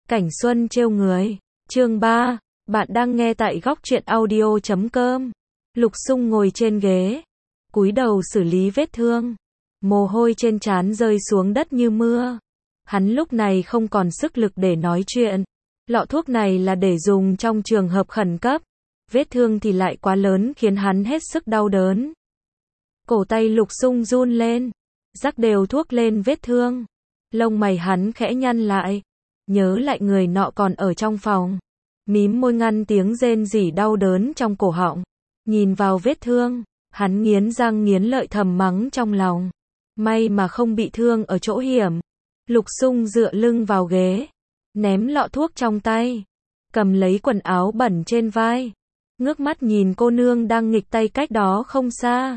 Cảnh xuân trêu người. Chương 3. Bạn đang nghe tại góc truyện audio.com. Lục Sung ngồi trên ghế, cúi đầu xử lý vết thương. Mồ hôi trên trán rơi xuống đất như mưa. Hắn lúc này không còn sức lực để nói chuyện. Lọ thuốc này là để dùng trong trường hợp khẩn cấp. Vết thương thì lại quá lớn khiến hắn hết sức đau đớn. Cổ tay Lục Sung run lên, rắc đều thuốc lên vết thương. Lông mày hắn khẽ nhăn lại, nhớ lại người nọ còn ở trong phòng. Mím môi ngăn tiếng rên rỉ đau đớn trong cổ họng. Nhìn vào vết thương, hắn nghiến răng nghiến lợi thầm mắng trong lòng. May mà không bị thương ở chỗ hiểm. Lục Sung dựa lưng vào ghế, ném lọ thuốc trong tay, cầm lấy quần áo bẩn trên vai, ngước mắt nhìn cô nương đang nghịch tay cách đó không xa.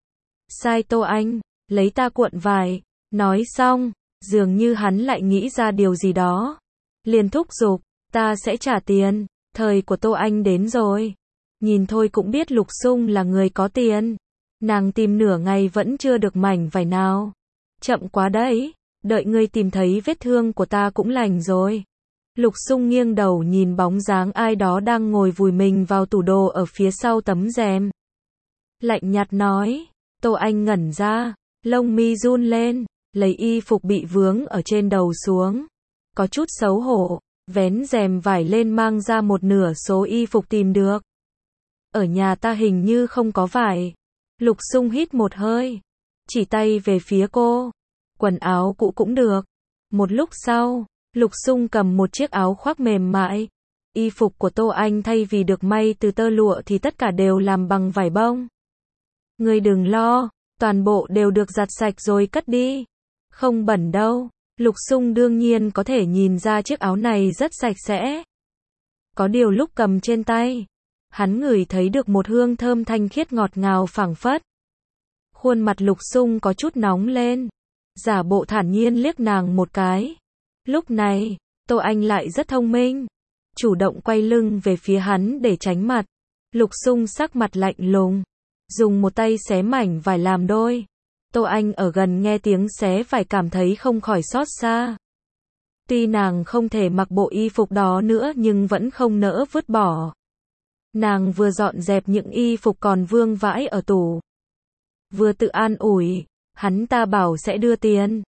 Sai Tô Anh, lấy ta cuộn vải. Nói xong, dường như hắn lại nghĩ ra điều gì đó, liền thúc giục, ta sẽ trả tiền, thời của Tô Anh đến rồi. Nhìn thôi cũng biết Lục Sung là người có tiền. Nàng tìm nửa ngày vẫn chưa được mảnh vải nào. Chậm quá đấy, đợi ngươi tìm thấy vết thương của ta cũng lành rồi. Lục Sung nghiêng đầu nhìn bóng dáng ai đó đang ngồi vùi mình vào tủ đồ ở phía sau tấm rèm. Lạnh nhạt nói. Tô Anh ngẩn ra, lông mi run lên, lấy y phục bị vướng ở trên đầu xuống. Có chút xấu hổ, vén rèm vải lên mang ra một nửa số y phục tìm được. Ở nhà ta hình như không có vải. Lục Sung hít một hơi, chỉ tay về phía cô. Quần áo cũ cũng được. Một lúc sau, Lục Sung cầm một chiếc áo khoác mềm mại. Y phục của Tô Anh thay vì được may từ tơ lụa thì tất cả đều làm bằng vải bông. Ngươi đừng lo, toàn bộ đều được giặt sạch rồi cất đi. Không bẩn đâu. Lục Sung đương nhiên có thể nhìn ra chiếc áo này rất sạch sẽ. Có điều lúc cầm trên tay, hắn ngửi thấy được một hương thơm thanh khiết ngọt ngào phảng phất. Khuôn mặt Lục Sung có chút nóng lên, giả bộ thản nhiên liếc nàng một cái. Lúc này, Tô Anh lại rất thông minh, chủ động quay lưng về phía hắn để tránh mặt. Lục Sung sắc mặt lạnh lùng, dùng một tay xé mảnh vải làm đôi. Tô Anh ở gần nghe tiếng xé vải cảm thấy không khỏi xót xa. Tuy nàng không thể mặc bộ y phục đó nữa nhưng vẫn không nỡ vứt bỏ. Nàng vừa dọn dẹp những y phục còn vương vãi ở tủ, vừa tự an ủi, hắn ta bảo sẽ đưa tiền.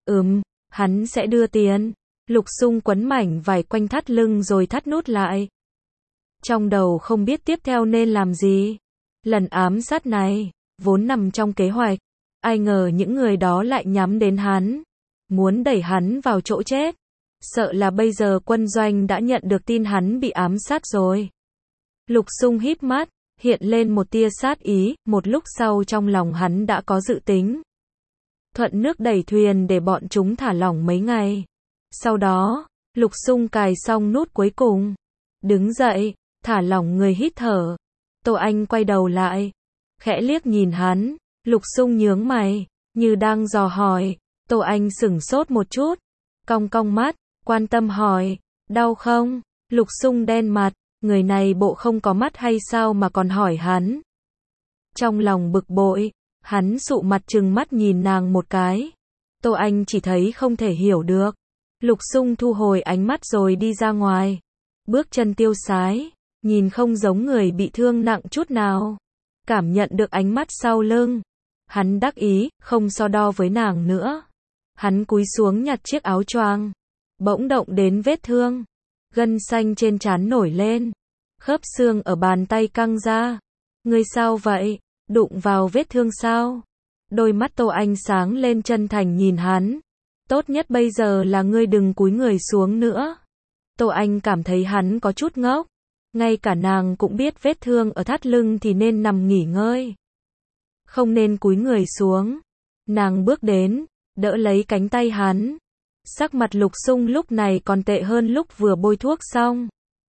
Hắn sẽ đưa tiền. Lục Sung quấn mảnh vải quanh thắt lưng rồi thắt nút lại. Trong đầu không biết tiếp theo nên làm gì. Lần ám sát này, vốn nằm trong kế hoạch. Ai ngờ những người đó lại nhắm đến hắn, muốn đẩy hắn vào chỗ chết. Sợ là bây giờ quân doanh đã nhận được tin hắn bị ám sát rồi. Lục Sung híp mắt, hiện lên một tia sát ý, một lúc sau trong lòng hắn đã có dự tính. Thuận nước đẩy thuyền để bọn chúng thả lỏng mấy ngày. Sau đó, Lục Sung cài xong nút cuối cùng, đứng dậy, thả lỏng người hít thở. Tô Anh quay đầu lại, khẽ liếc nhìn hắn. Lục Sung nhướng mày, như đang dò hỏi. Tô Anh sửng sốt một chút, cong cong mắt, quan tâm hỏi, đau không? Lục Sung đen mặt, người này bộ không có mắt hay sao mà còn hỏi hắn. Trong lòng bực bội, hắn sụ mặt trừng mắt nhìn nàng một cái. Tô Anh chỉ thấy không thể hiểu được. Lục Sung thu hồi ánh mắt rồi đi ra ngoài. Bước chân tiêu sái, nhìn không giống người bị thương nặng chút nào. Cảm nhận được ánh mắt sau lưng, hắn đắc ý, không so đo với nàng nữa. Hắn cúi xuống nhặt chiếc áo choàng, bỗng động đến vết thương. Gân xanh trên trán nổi lên, khớp xương ở bàn tay căng ra. Ngươi sao vậy? Đụng vào vết thương sao? Đôi mắt Tô Anh sáng lên chân thành nhìn hắn. Tốt nhất bây giờ là ngươi đừng cúi người xuống nữa. Tô Anh cảm thấy hắn có chút ngốc. Ngay cả nàng cũng biết vết thương ở thắt lưng thì nên nằm nghỉ ngơi, không nên cúi người xuống. Nàng bước đến, đỡ lấy cánh tay hắn. Sắc mặt Lục Sung lúc này còn tệ hơn lúc vừa bôi thuốc xong.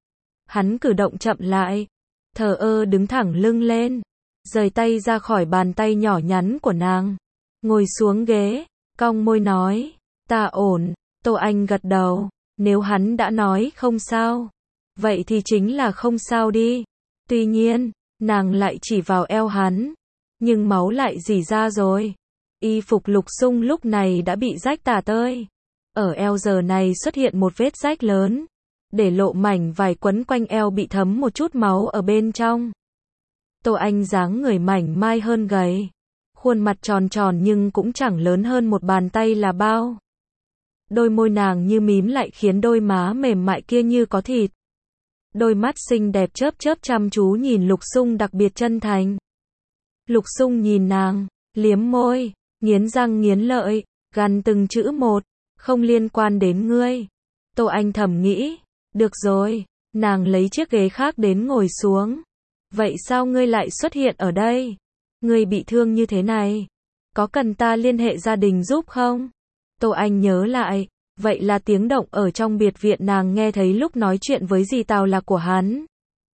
Hắn cử động chậm lại, thờ ơ đứng thẳng lưng lên, rời tay ra khỏi bàn tay nhỏ nhắn của nàng, ngồi xuống ghế, cong môi nói, ta ổn. Tô Anh gật đầu, nếu hắn đã nói không sao, vậy thì chính là không sao đi. Tuy nhiên, nàng lại chỉ vào eo hắn, nhưng máu lại rỉ ra rồi. Y phục Lục Sung lúc này đã bị rách tả tơi. Ở eo giờ này xuất hiện một vết rách lớn, để lộ mảnh vải quấn quanh eo bị thấm một chút máu ở bên trong. Tô Anh dáng người mảnh mai hơn gầy, khuôn mặt tròn tròn nhưng cũng chẳng lớn hơn một bàn tay là bao. Đôi môi nàng như mím lại khiến đôi má mềm mại kia như có thịt. Đôi mắt xinh đẹp chớp chớp chăm chú nhìn Lục Xung đặc biệt chân thành. Lục Xung nhìn nàng, liếm môi, nghiến răng nghiến lợi, gằn từng chữ một, không liên quan đến ngươi. Tô Anh thầm nghĩ, được rồi, nàng lấy chiếc ghế khác đến ngồi xuống. Vậy sao ngươi lại xuất hiện ở đây? Ngươi bị thương như thế này, có cần ta liên hệ gia đình giúp không? Tô Anh nhớ lại, vậy là tiếng động ở trong biệt viện nàng nghe thấy lúc nói chuyện với dì Tào là của hắn.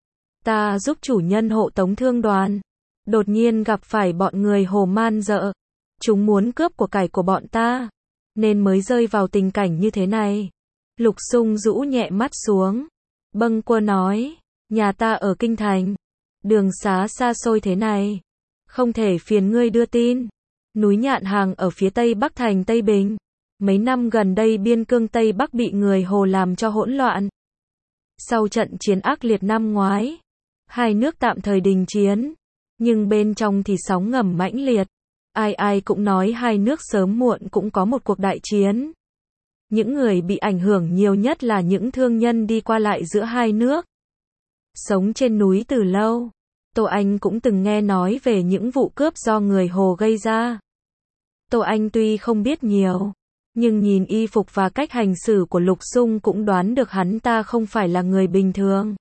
Ta giúp chủ nhân hộ tống thương đoàn, đột nhiên gặp phải bọn người Hồ man dợ. Chúng muốn cướp của cải của bọn ta, nên mới rơi vào tình cảnh như thế này. Lục Xung rũ nhẹ mắt xuống, bâng quơ nói, nhà ta ở Kinh Thành, đường xá xa xôi thế này, không thể phiền ngươi đưa tin. Núi Nhạn Hàng ở phía tây bắc thành Tây Bình. Mấy năm gần đây biên cương Tây Bắc bị người Hồ làm cho hỗn loạn. Sau trận chiến ác liệt năm ngoái, hai nước tạm thời đình chiến, nhưng bên trong thì sóng ngầm mãnh liệt. Ai ai cũng nói hai nước sớm muộn cũng có một cuộc đại chiến. Những người bị ảnh hưởng nhiều nhất là những thương nhân đi qua lại giữa hai nước. Sống trên núi từ lâu, Tô Anh cũng từng nghe nói về những vụ cướp do người Hồ gây ra. Tô Anh tuy không biết nhiều, nhưng nhìn y phục và cách hành xử của Lục Xung cũng đoán được hắn ta không phải là người bình thường.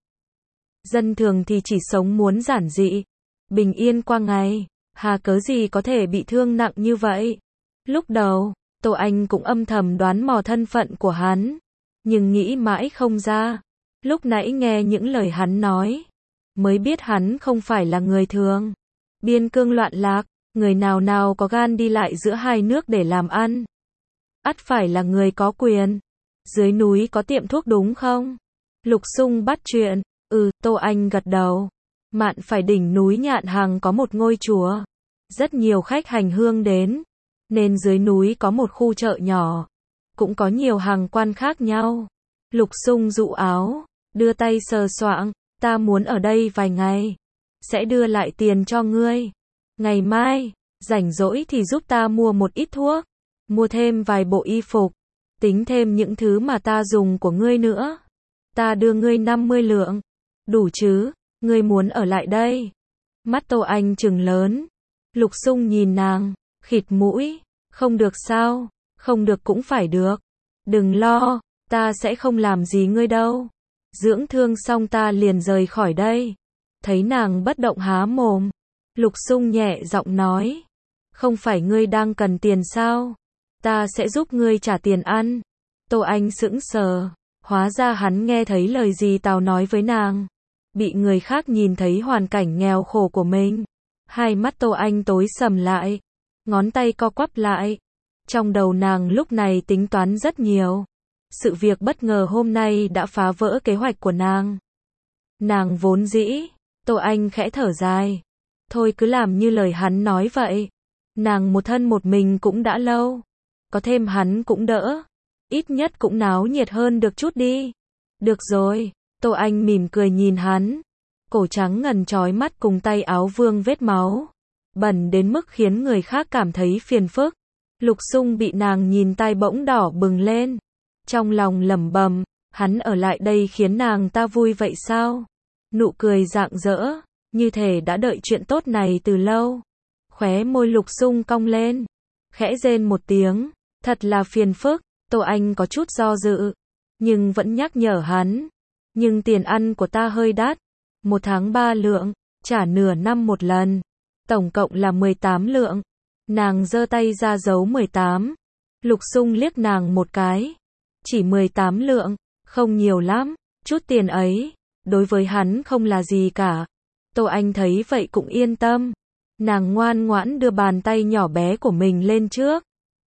Dân thường thì chỉ sống muốn giản dị, bình yên qua ngày, hà cớ gì có thể bị thương nặng như vậy. Lúc đầu, Tô Anh cũng âm thầm đoán mò thân phận của hắn, nhưng nghĩ mãi không ra. Lúc nãy nghe những lời hắn nói, mới biết hắn không phải là người thường. Biên cương loạn lạc, người nào nào có gan đi lại giữa hai nước để làm ăn. Ắt phải là người có quyền. Dưới núi có tiệm thuốc đúng không? Lục Xung bắt chuyện. Tô Anh gật đầu. Mạn phải đỉnh núi Nhạn Hàng có một ngôi chùa. Rất nhiều khách hành hương đến. Nên dưới núi có một khu chợ nhỏ. Cũng có nhiều hàng quan khác nhau. Lục Xung dụ áo, đưa tay sờ soạng. Ta muốn ở đây vài ngày. Sẽ đưa lại tiền cho ngươi. Ngày mai, rảnh rỗi thì giúp ta mua một ít thuốc. Mua thêm vài bộ y phục. Tính thêm những thứ mà ta dùng của ngươi nữa. Ta đưa ngươi 50 lượng. Đủ chứ, ngươi muốn ở lại đây. Mắt Tô Anh trừng lớn. Lục Xung nhìn nàng, khịt mũi. Không được sao, không được cũng phải được. Đừng lo, ta sẽ không làm gì ngươi đâu. Dưỡng thương xong ta liền rời khỏi đây. Thấy nàng bất động há mồm, Lục Xung nhẹ giọng nói. Không phải ngươi đang cần tiền sao? Ta sẽ giúp ngươi trả tiền ăn. Tô Anh sững sờ. Hóa ra hắn nghe thấy lời gì Tào nói với nàng. Bị người khác nhìn thấy hoàn cảnh nghèo khổ của mình. Hai mắt Tô Anh tối sầm lại. Ngón tay co quắp lại. Trong đầu nàng lúc này tính toán rất nhiều. Sự việc bất ngờ hôm nay đã phá vỡ kế hoạch của nàng. Nàng vốn dĩ. Tô Anh khẽ thở dài. Thôi cứ làm như lời hắn nói vậy. Nàng một thân một mình cũng đã lâu. Có thêm hắn cũng đỡ. Ít nhất cũng náo nhiệt hơn được chút đi. Được rồi. Tô Anh mỉm cười nhìn hắn. Cổ trắng ngần chói mắt cùng tay áo vương vết máu. Bẩn đến mức khiến người khác cảm thấy phiền phức. Lục Xung bị nàng nhìn tai bỗng đỏ bừng lên. Trong lòng lẩm bẩm, hắn ở lại đây khiến nàng ta vui vậy sao? Nụ cười rạng rỡ, như thể đã đợi chuyện tốt này từ lâu. Khóe môi Lục Xung cong lên, khẽ rên một tiếng, thật là phiền phức. Tô Anh có chút do dự, nhưng vẫn nhắc nhở hắn. Nhưng tiền ăn của ta hơi đắt, 1 tháng 3 lượng, trả nửa năm một lần, tổng cộng là 18 lượng. Nàng giơ tay ra dấu 18. Lục Xung liếc nàng một cái. Chỉ 18 lượng, không nhiều lắm, chút tiền ấy, đối với hắn không là gì cả. Tô Anh thấy vậy cũng yên tâm. Nàng ngoan ngoãn đưa bàn tay nhỏ bé của mình lên trước.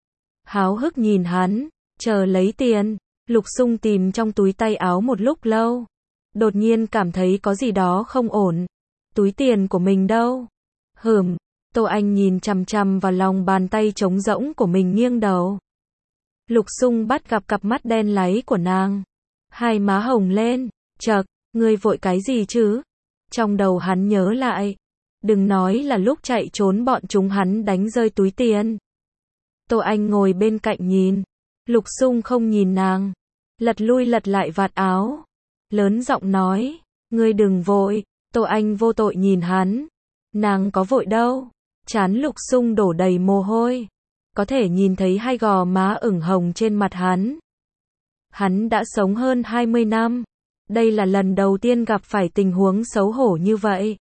Háo hức nhìn hắn, chờ lấy tiền. Lục Xung tìm trong túi tay áo một lúc lâu. Đột nhiên cảm thấy có gì đó không ổn. Túi tiền của mình đâu? Tô Anh nhìn chằm chằm vào lòng bàn tay trống rỗng của mình nghiêng đầu. Lục Sung bắt gặp cặp mắt đen láy của nàng. Hai má hồng lên, chậc, ngươi vội cái gì chứ? Trong đầu hắn nhớ lại. Đừng nói là lúc chạy trốn bọn chúng hắn đánh rơi túi tiền. Tô Anh ngồi bên cạnh nhìn. Lục Sung không nhìn nàng. Lật lui lật lại vạt áo. Lớn giọng nói, ngươi đừng vội. Tô Anh vô tội nhìn hắn. Nàng có vội đâu. Trán Lục Sung đổ đầy mồ hôi. Có thể nhìn thấy hai gò má ửng hồng trên mặt hắn. Hắn đã sống hơn 20 năm. Đây là lần đầu tiên gặp phải tình huống xấu hổ như vậy.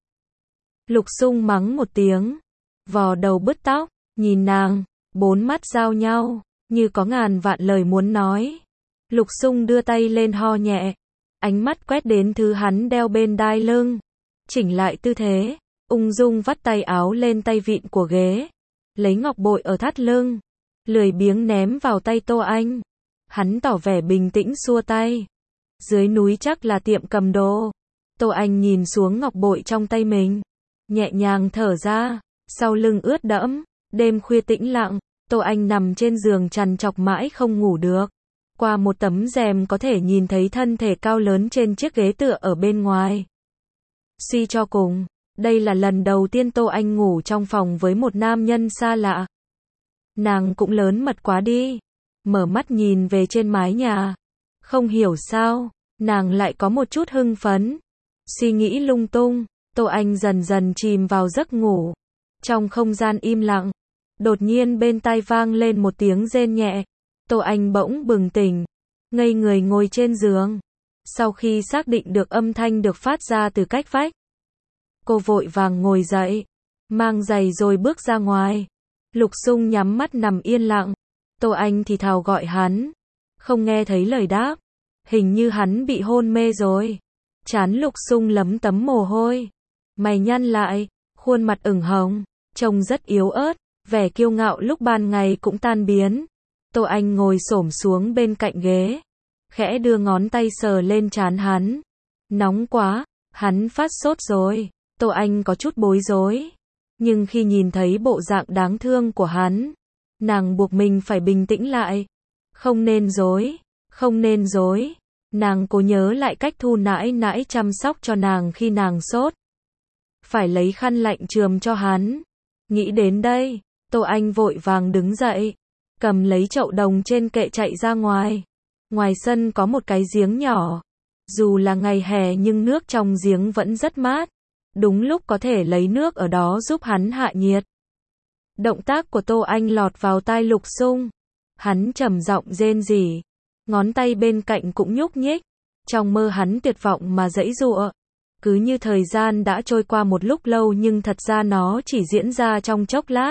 Lục Sung mắng một tiếng. Vò đầu bứt tóc, nhìn nàng, bốn mắt giao nhau, như có ngàn vạn lời muốn nói. Lục Sung đưa tay lên ho nhẹ. Ánh mắt quét đến thứ hắn đeo bên đai lưng. Chỉnh lại tư thế, ung dung vắt tay áo lên tay vịn của ghế. Lấy ngọc bội ở thắt lưng. Lười biếng ném vào tay Tô Anh. Hắn tỏ vẻ bình tĩnh xua tay. Dưới núi chắc là tiệm cầm đồ. Tô Anh nhìn xuống ngọc bội trong tay mình. Nhẹ nhàng thở ra. Sau lưng ướt đẫm. Đêm khuya tĩnh lặng. Tô Anh nằm trên giường trằn trọc mãi không ngủ được. Qua một tấm rèm có thể nhìn thấy thân thể cao lớn trên chiếc ghế tựa ở bên ngoài. Suy cho cùng, đây là lần đầu tiên Tô Anh ngủ trong phòng với một nam nhân xa lạ. Nàng cũng lớn mật quá đi. Mở mắt nhìn về trên mái nhà. Không hiểu sao, nàng lại có một chút hưng phấn. Suy nghĩ lung tung, Tô Anh dần dần chìm vào giấc ngủ. Trong không gian im lặng, đột nhiên bên tai vang lên một tiếng rên nhẹ. Tô Anh bỗng bừng tỉnh, ngây người ngồi trên giường. Sau khi xác định được âm thanh được phát ra từ cách vách, cô vội vàng ngồi dậy, mang giày rồi bước ra ngoài. Lục Sung nhắm mắt nằm yên lặng. Tô Anh thì thào gọi hắn, không nghe thấy lời đáp. Hình như hắn bị hôn mê rồi. Trán Lục Sung lấm tấm mồ hôi, mày nhăn lại, khuôn mặt ửng hồng, trông rất yếu ớt, vẻ kiêu ngạo lúc ban ngày cũng tan biến. Tô Anh ngồi xổm xuống bên cạnh ghế, khẽ đưa ngón tay sờ lên trán hắn. Nóng quá, hắn phát sốt rồi. Tô Anh có chút bối rối, nhưng khi nhìn thấy bộ dạng đáng thương của hắn, nàng buộc mình phải bình tĩnh lại. Không nên dối, không nên dối. Nàng cố nhớ lại cách Thu nãi nãi chăm sóc cho nàng khi nàng sốt. Phải lấy khăn lạnh chườm cho hắn. Nghĩ đến đây, Tô Anh vội vàng đứng dậy, cầm lấy chậu đồng trên kệ chạy ra ngoài. Ngoài sân có một cái giếng nhỏ. Dù là ngày hè nhưng nước trong giếng vẫn rất mát. Đúng lúc có thể lấy nước ở đó giúp hắn hạ nhiệt. Động tác của Tô Anh lọt vào tai Lục Sung. Hắn trầm giọng rên rỉ. Ngón tay bên cạnh cũng nhúc nhích. Trong mơ hắn tuyệt vọng mà giãy giụa. Cứ như thời gian đã trôi qua một lúc lâu nhưng thật ra nó chỉ diễn ra trong chốc lát.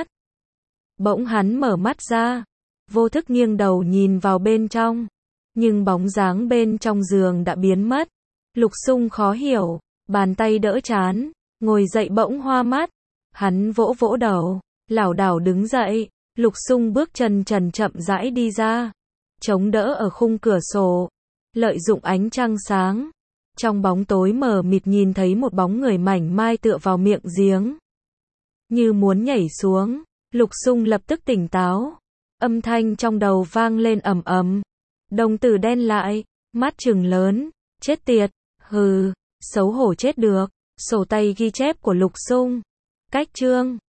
Bỗng hắn mở mắt ra. Vô thức nghiêng đầu nhìn vào bên trong. Nhưng bóng dáng bên trong giường đã biến mất. Lục Sung khó hiểu. Bàn tay đỡ trán. Ngồi dậy bỗng hoa mắt. Hắn vỗ vỗ đầu. Lảo đảo đứng dậy. Lục Sung bước chân chậm rãi đi ra. Chống đỡ ở khung cửa sổ. Lợi dụng ánh trăng sáng. Trong bóng tối mờ mịt nhìn thấy một bóng người mảnh mai tựa vào miệng giếng. Như muốn nhảy xuống. Lục Sung lập tức tỉnh táo. Âm thanh trong đầu vang lên ầm ầm. Đồng tử đen lại. Mắt trừng lớn. Chết tiệt. Hừ. Xấu hổ chết được. Sổ tay ghi chép của Lục Sung. Cách chương